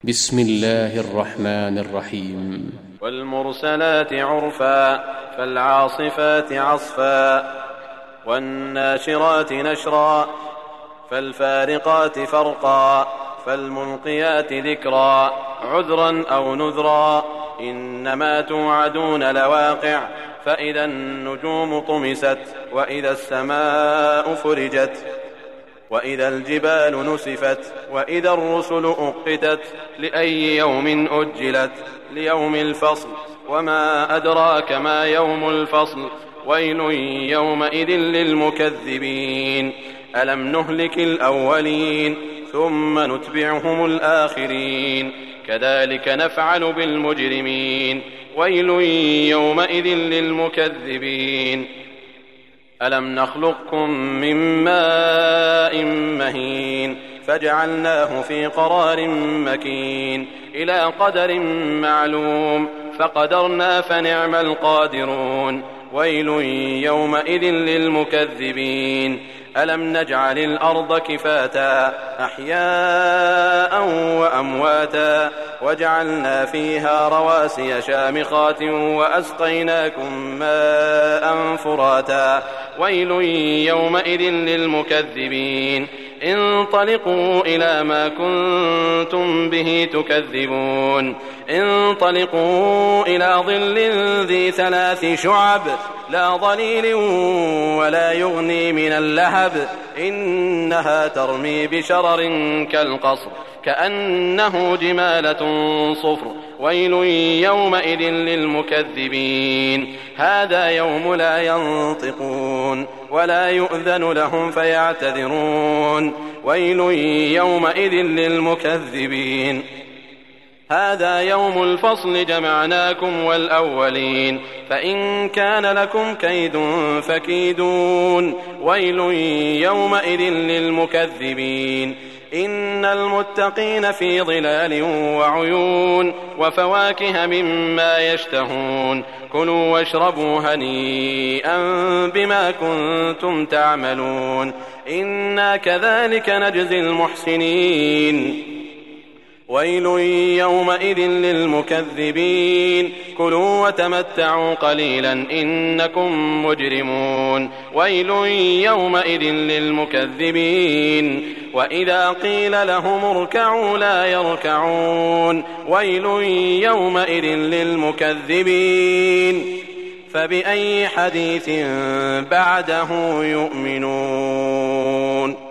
بسم الله الرحمن الرحيم. والمرسلات عرفا فالعاصفات عصفا والناشرات نشرا فالفارقات فرقا فالملقيات ذكرا عذرا أو نذرا إنما توعدون لواقع فإذا النجوم طمست وإذا السماء فرجت وإذا الجبال نسفت وإذا الرسل أقتت لأي يوم أجلت ليوم الفصل وما أدراك ما يوم الفصل ويل يومئذ للمكذبين ألم نهلك الأولين ثم نتبعهم الآخرين كذلك نفعل بالمجرمين ويل يومئذ للمكذبين ألم نخلقكم من ماء مهين فجعلناه في قرار مكين إلى قدر معلوم فقدرنا فنعم القادرون ويل يومئذ للمكذبين ألم نجعل الأرض كفاتا أحياء وأمواتا وجعلنا فيها رواسي شامخات وأسقيناكم ماء فراتا ويل يومئذ للمكذبين انطلقوا إلى ما كنتم به تكذبون انطلقوا إلى ظل ذي 3 شعب لا ظليل ولا يغني من اللهب إنها ترمي بشرر كالقصر كأنه جمالة صفر ويل يومئذ للمكذبين هذا يوم لا ينطقون ولا يؤذن لهم فيعتذرون ويل يومئذ للمكذبين هذا يوم الفصل جمعناكم والأولين فإن كان لكم كيد فكيدون ويل يومئذ للمكذبين إن المتقين في ظلال وعيون وفواكه مما يشتهون كلوا واشربوا هنيئا بما كنتم تعملون إنا كذلك نجزي المحسنين ويل يومئذ للمكذبين كلوا وتمتعوا قليلا إنكم مجرمون ويل يومئذ للمكذبين وإذا قيل لهم اركعوا لا يركعون ويل يومئذ للمكذبين فبأي حديث بعده يؤمنون.